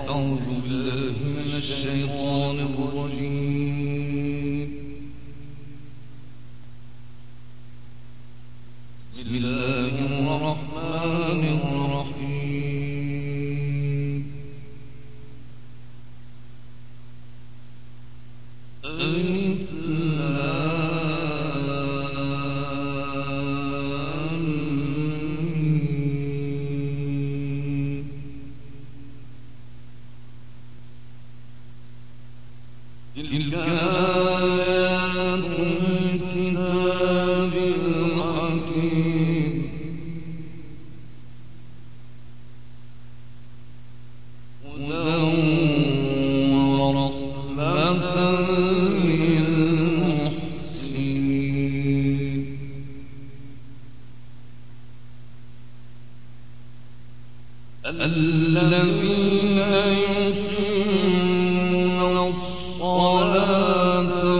أعوذ بالله من الشيطان الرجيم. بسم الله الرحمن الرحيم. ألف لام ميم. تلك آيات الكتاب الحكيم. هدى ورحمة للمحسنين. الذين يقيمون الصلاة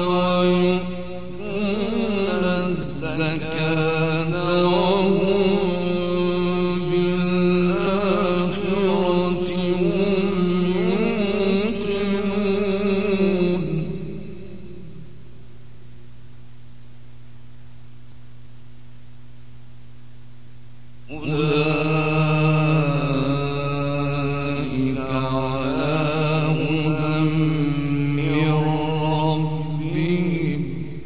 ويؤتون الزكاة وهم بالآخرة هم يوقنون. أولئك على هدى من ربهم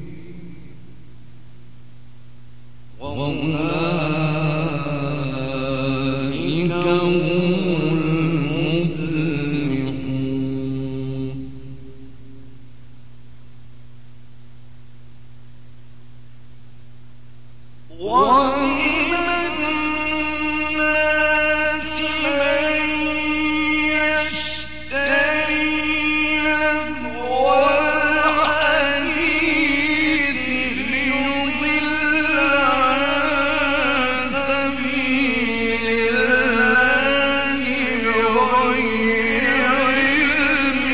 وأولئك هم المفلحون. ومن الناس من يشتري لهو الحديث ليضل عن سبيل الله بغير علم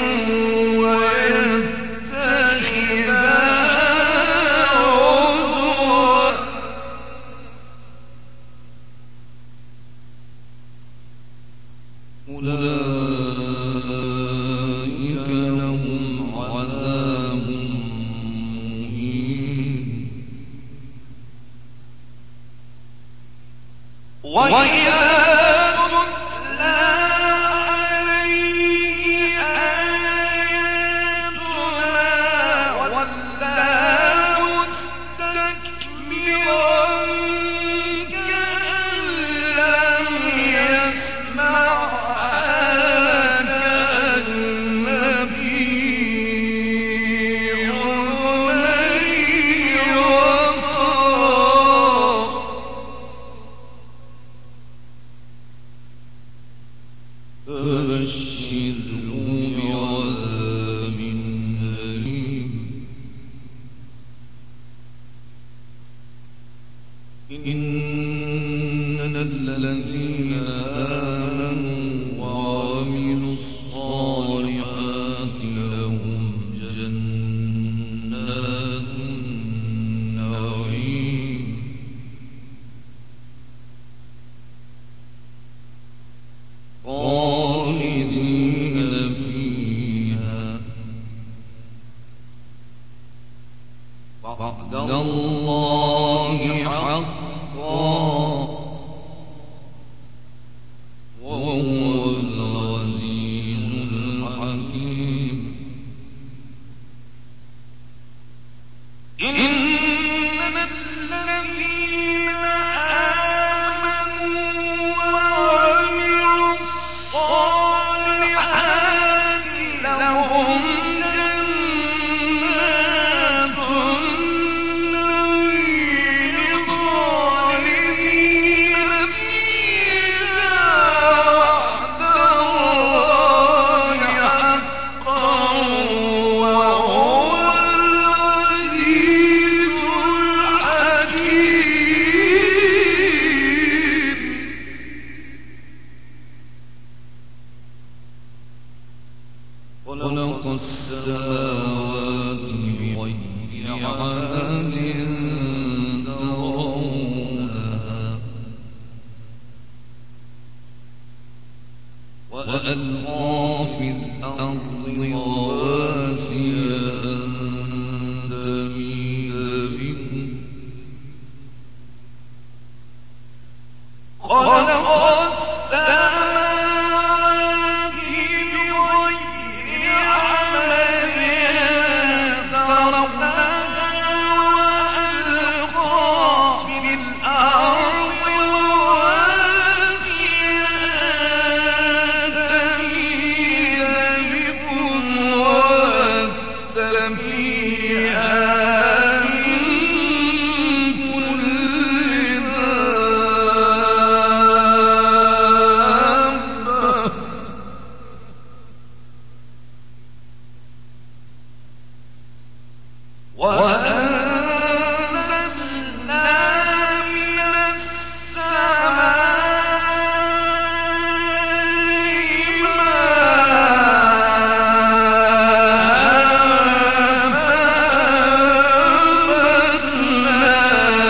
ويتخذها هزوا. أولئك لهم عذاب مهين. وإذا تتلى عليه آياتنا ولى مستكبرا كأن لم يسمعها كأن في أذنيه وقرا. فبشره بعذاب أليم. إن الذين آمنوا وعملوا الصالحات لهم جنات النعيم خالدين فيها. وعد الله حقا وهو العزيز الحكيم. إن الذين آمنوا وعملوا الصالحات لهم جنات النعيم خالدين فيها. وعد الله حقا وهو العزيز الحكيم. خلق السماوات بغير عمد ترونها وألقى في الأرض رواسي أن تميد بكم خلق السماوات بغير عمد ترونها وألقى في الأرض رواسي أن تميد بكم وبث فيها من كل دابة وأنزلنا من السماء ماء فأنبتنا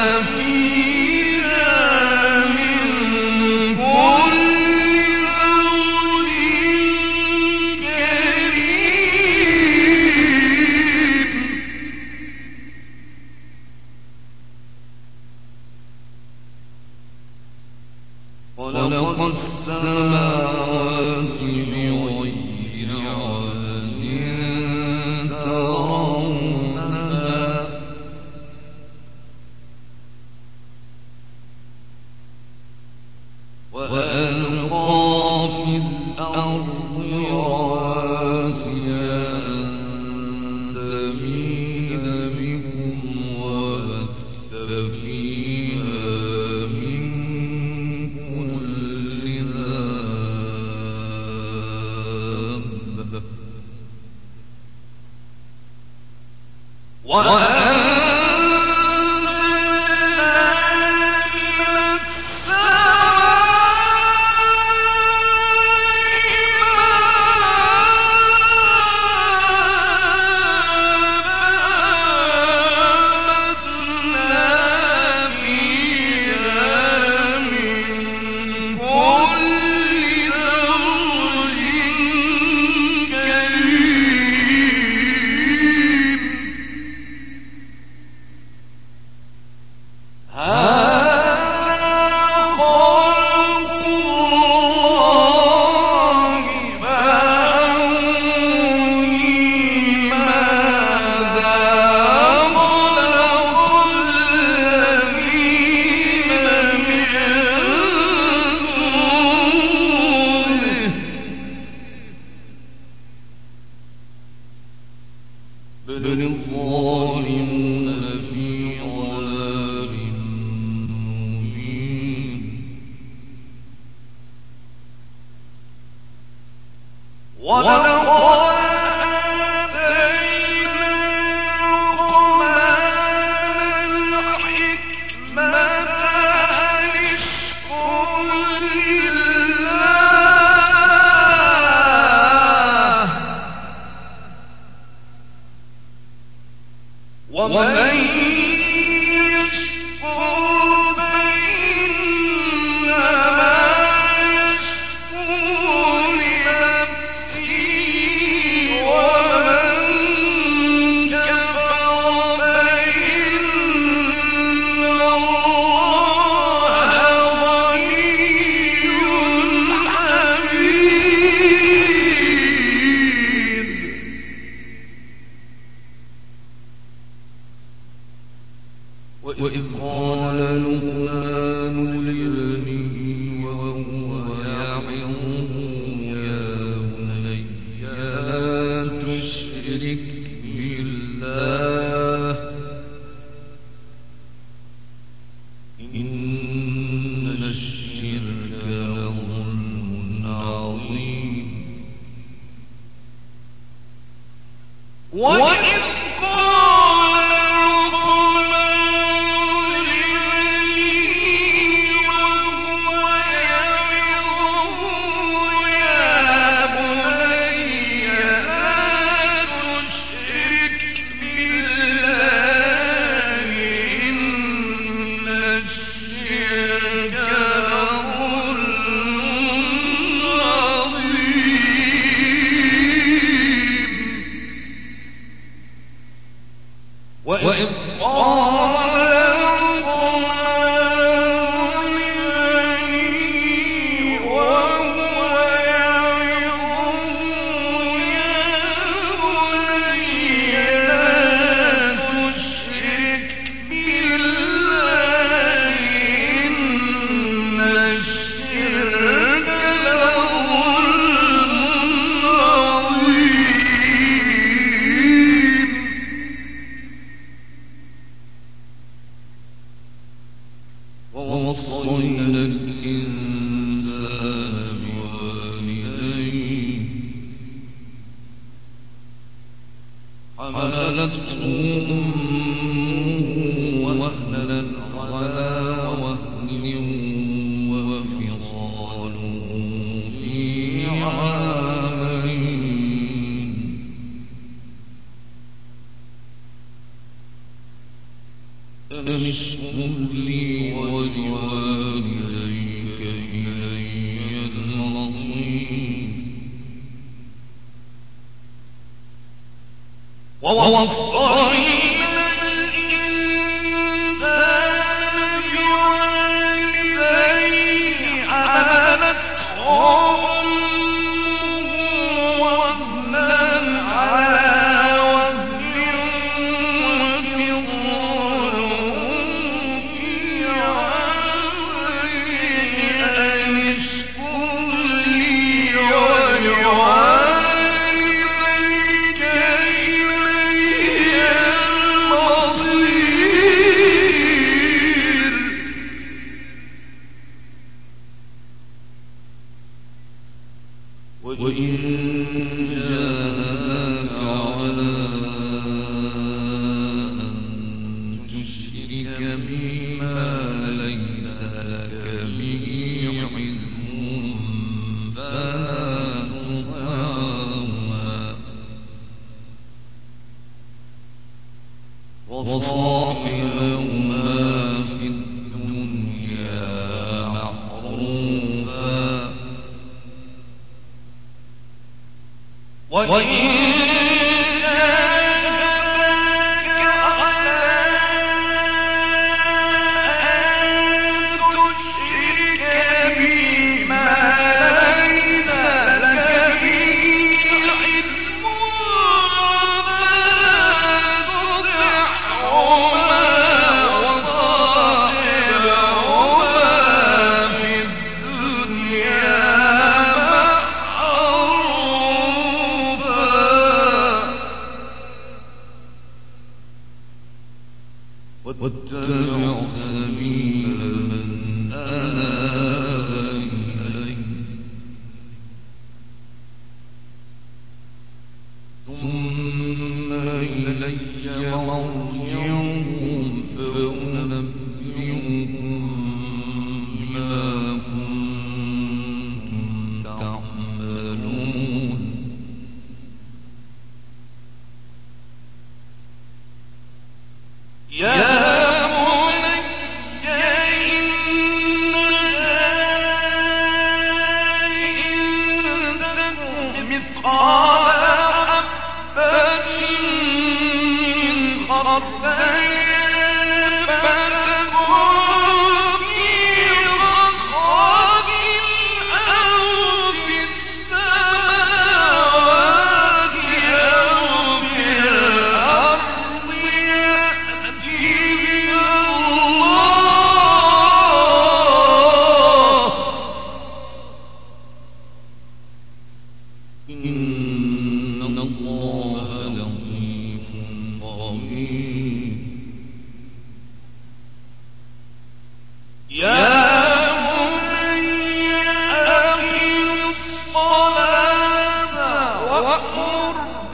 فيها من كل زوج كريم خلق السماوات بغير عمد ترونها وألقى في الأرض رواسي أن تميد بكم وبث فيها من كل دابة وأنزلنا من فأنبتنا فيها من كل زوج كريم هذا خلق الله فأروني ماذا خلق الذين من دونه بل الظالمون في ضلال مبين ولقد آتينا لقمان الحكمة أن اشكر لله ومن يشكر فإنما يشكر لنفسه ومن كفر فإن الله غني حميد وإذ قال لقمان لابنه وهو يعظه يا بني لا تشرك بالله إن الشرك لظلم عظيم وإذ قال لقمان لابنه وهو يعظه يا بني لا تشرك بالله إن الشرك لظلم عظيم حملته وهنا على وهن وفصاله في عامين أن اشكر لي ولوالديك إلي المصير ووصينا الإنسان بوالديه حملته أمه وهنا على وهن وفصاله في عامين أن اشكر لي ولوالديك إلي المصير وإن جاهداك على أن تشرك بما ليس لك به علم فلا تطعهما وصاحبهما في الدنيا معروفا وإن جاهداك على أن تشرك بما ليس لك به علم فلا تطعهما وصاحبهما في الدنيا واتبع سبيل من أناب إلي ثم إلي مرجعكم فأنبئكم بما كنتم تعملون يا إن الله لطيف خبير يا بني أقم الصلاة وأمر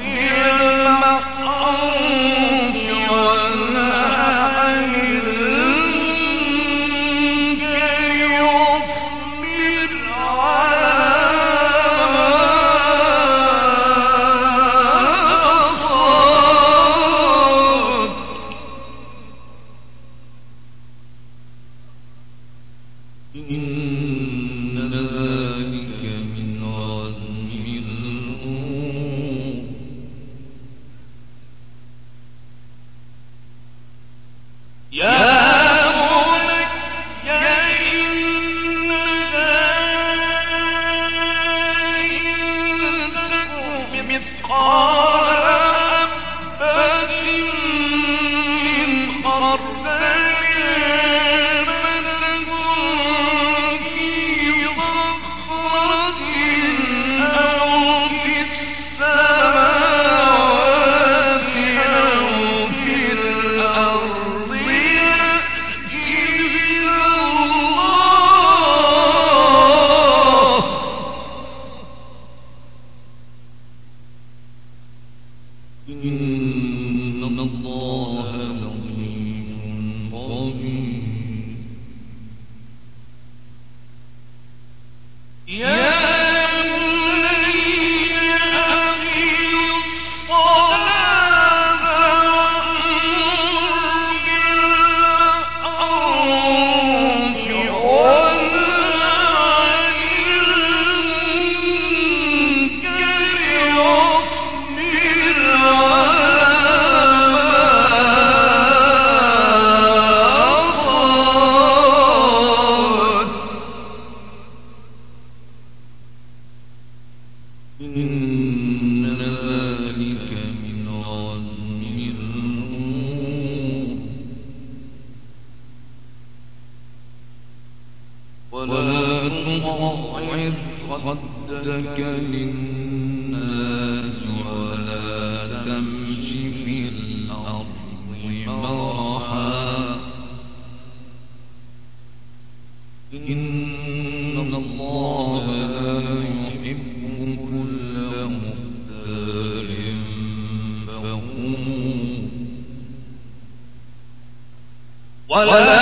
بالمعروف وانه عن المنكر واصبر على ما أصابك إن الله لطيف خبير. إن ذلك من عزم الأمور. ولا تصعر خدك للناس ولا تمش في الأرض مرحا. إن الله لا يحب كل مختال فخور. ولا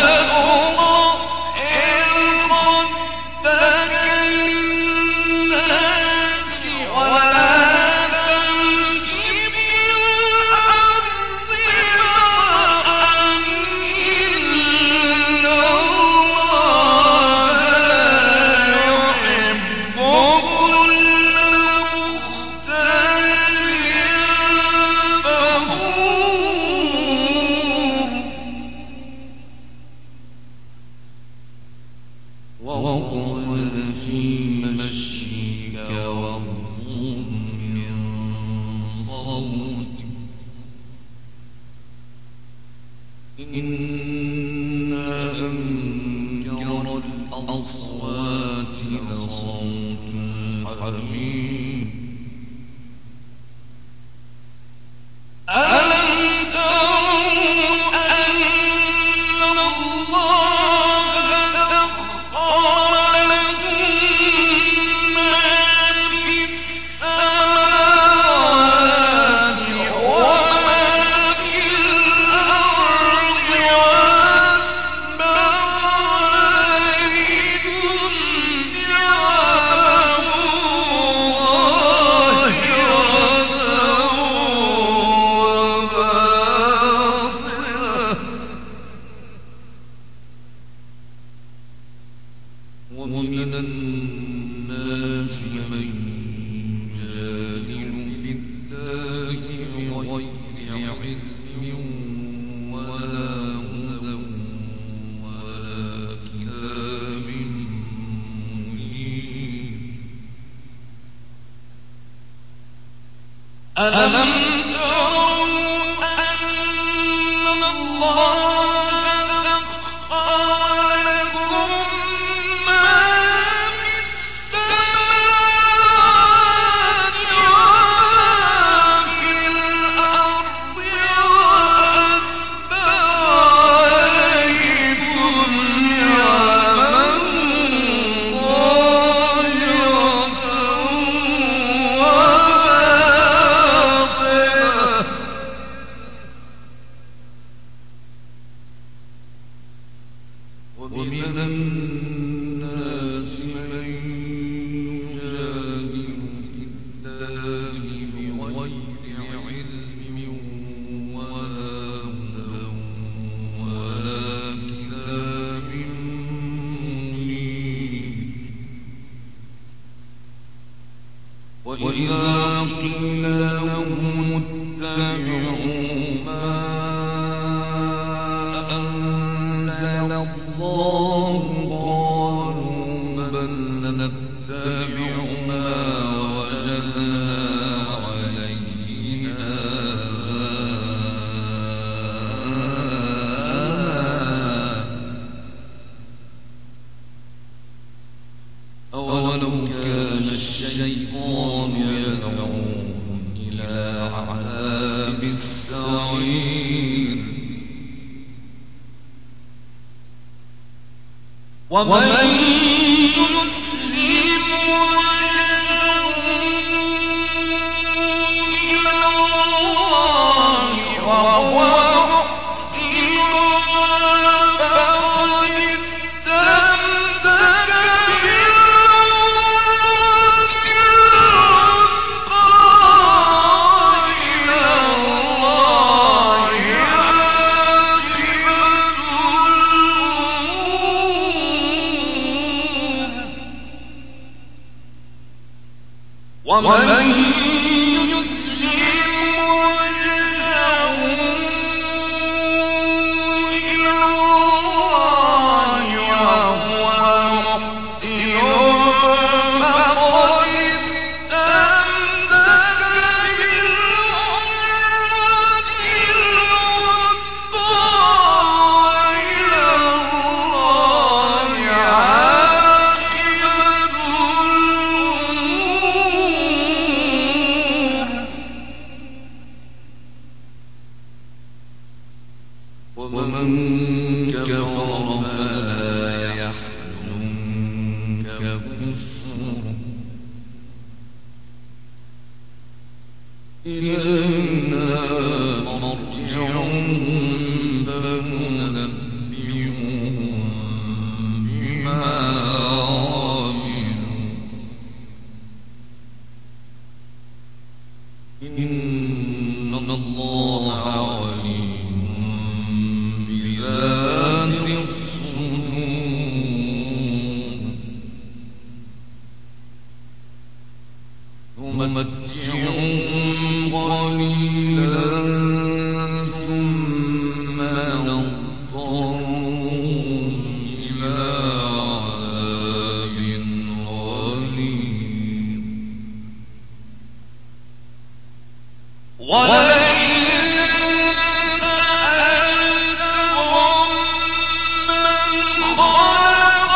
واقصد في مشيك واغضض من صوتك. إن أنكر الأصوات لصوت الحمير. ومن الناس من يجادل في الله بغير علم ولا هدى ولا كتاب منير. ألم تروا أن الله ومن الناس من يجادل في الله بغير علم ولا هدى ولا كتاب منير. وإذا قيل لهم اتبعوا ما أنزل الله قالوا بل نتبع ما وجدنا عليه آباءنا أولو كان الشيطان يدعوهم إلى عذاب السعير. ومن يسلم وجهه إلى الله ومن يسلم وجهه إلى الله وهو محسن فقد استمسك بالعروة الوثقى وإلى الله عاقبة الأمور. ومن كفر فلا يحزنك كفره إلينا مرجعهم فننبئهم بما عملوا إن الله عليم بذات الصدور. نمتعهم قليلا ثم نضطرهم إلى عذاب غليظ. ولئن سألتهم من خلق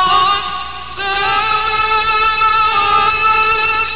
السماوات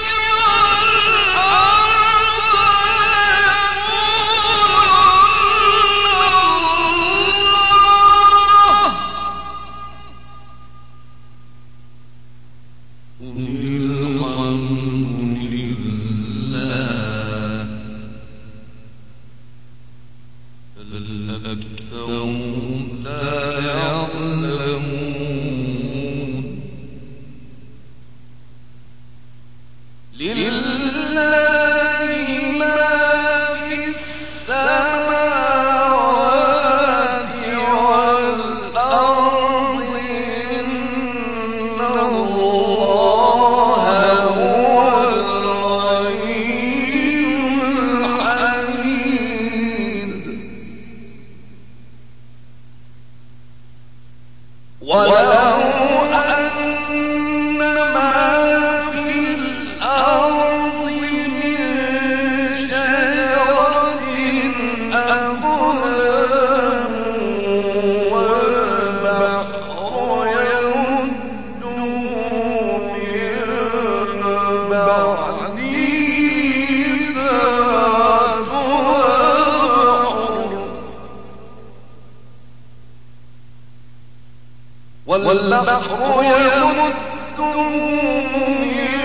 والبحر يمده من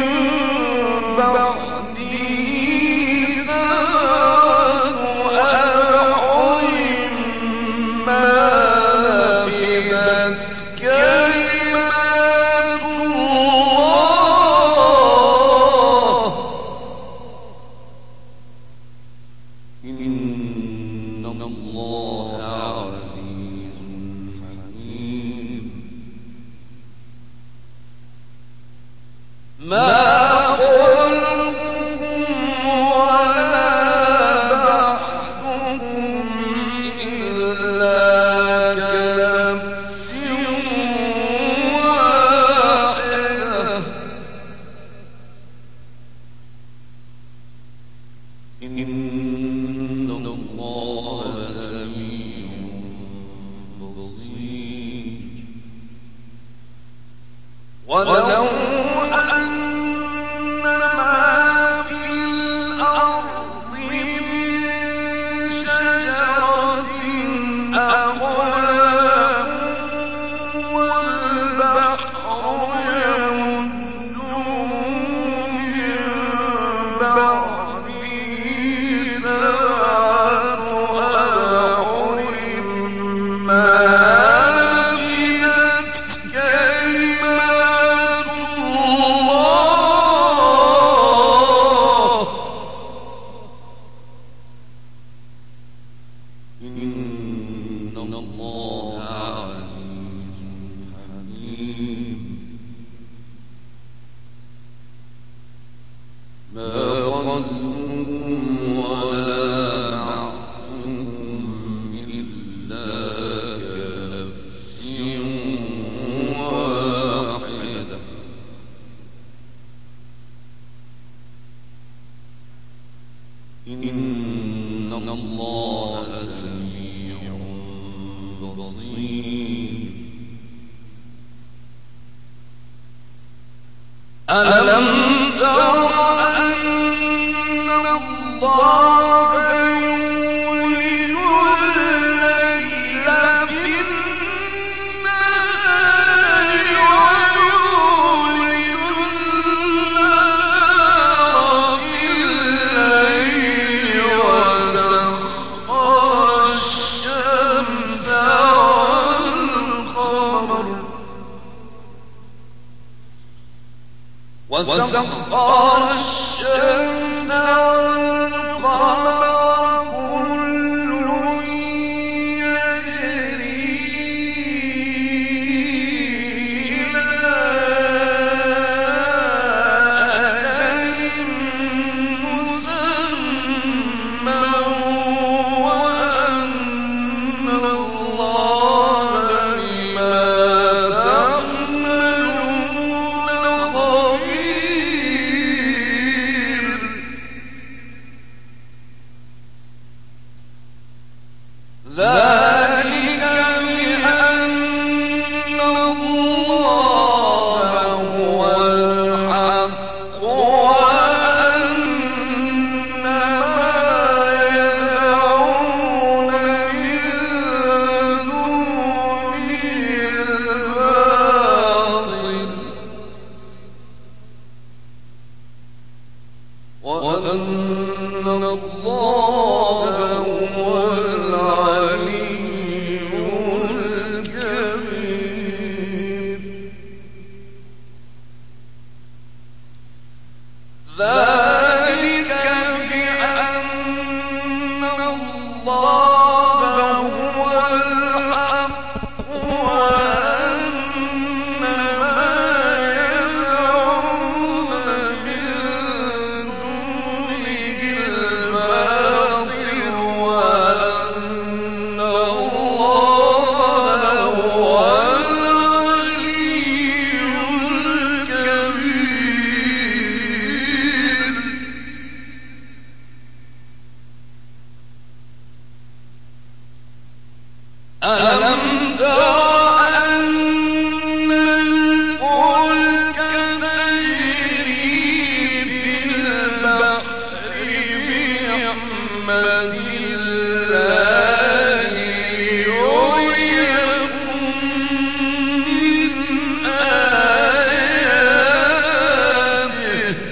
بعده سبعة أبحر ما نفدت كلمات الله إن الله عزيز حكيم. ما خلقكم ولا بعثكم إلا كنفس واحدة إن الله سميع بصير. ولو ألم تر أن الله يولج الليل في النهار ويولج النهار في الليل وسخر الشمس والقمر كل يجري إلى أجل مسمى وأن الله بما تعملون خبير. ذلك بأن الله هو الحق وأن ما يدعون من دونه الباطل وأن الله هو العلي الكبير. ذلك بأن الله هو الحق وأن ما يدعون من دونه الباطل وأن الله هو العلي الكبير. ألم تر أن الفلك تجري في البحر بنعمة الله ليريكم من آياته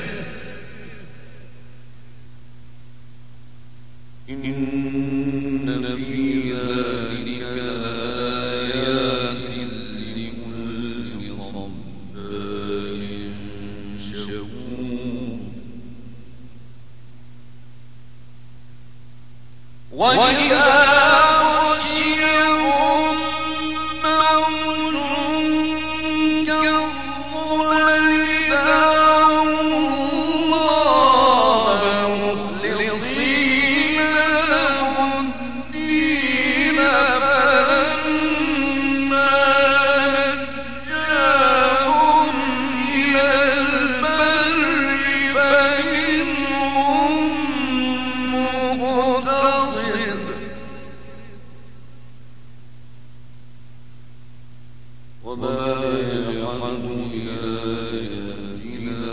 إن في ذلك لآيات لكل صبار شكور. وإذا غشيهم موج كالظلل دعوا الله مخلصين له الدين فلما نجاهم إلى البر فمنهم مقتصد وما يجحد بآياتنا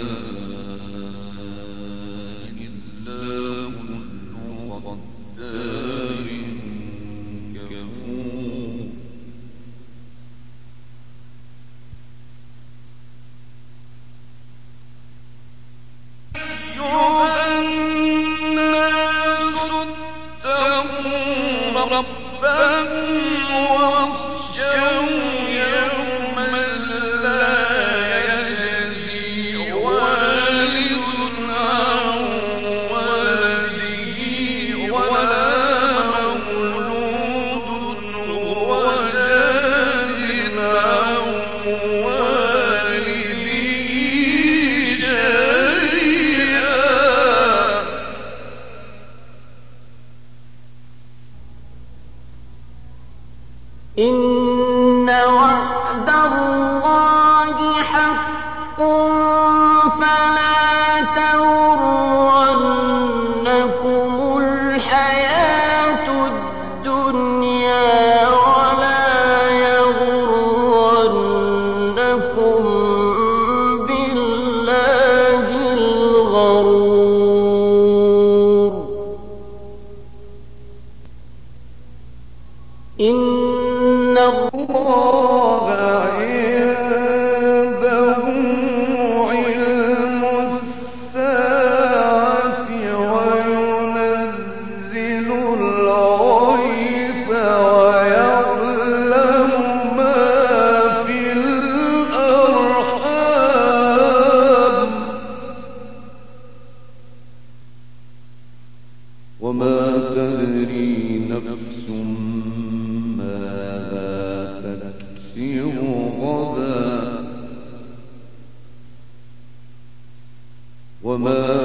إلا كل ختار كفور. أيها الناس اتقوا ربكم واخشوا يوما لا يجزي والد عن ولده ولا مولود هو جاز عن والده شيئا الله عنده علم الساعة وينزل الغيث ويعلم ما في الأرحام وما تدري نفس ماذا تكسب غدا وما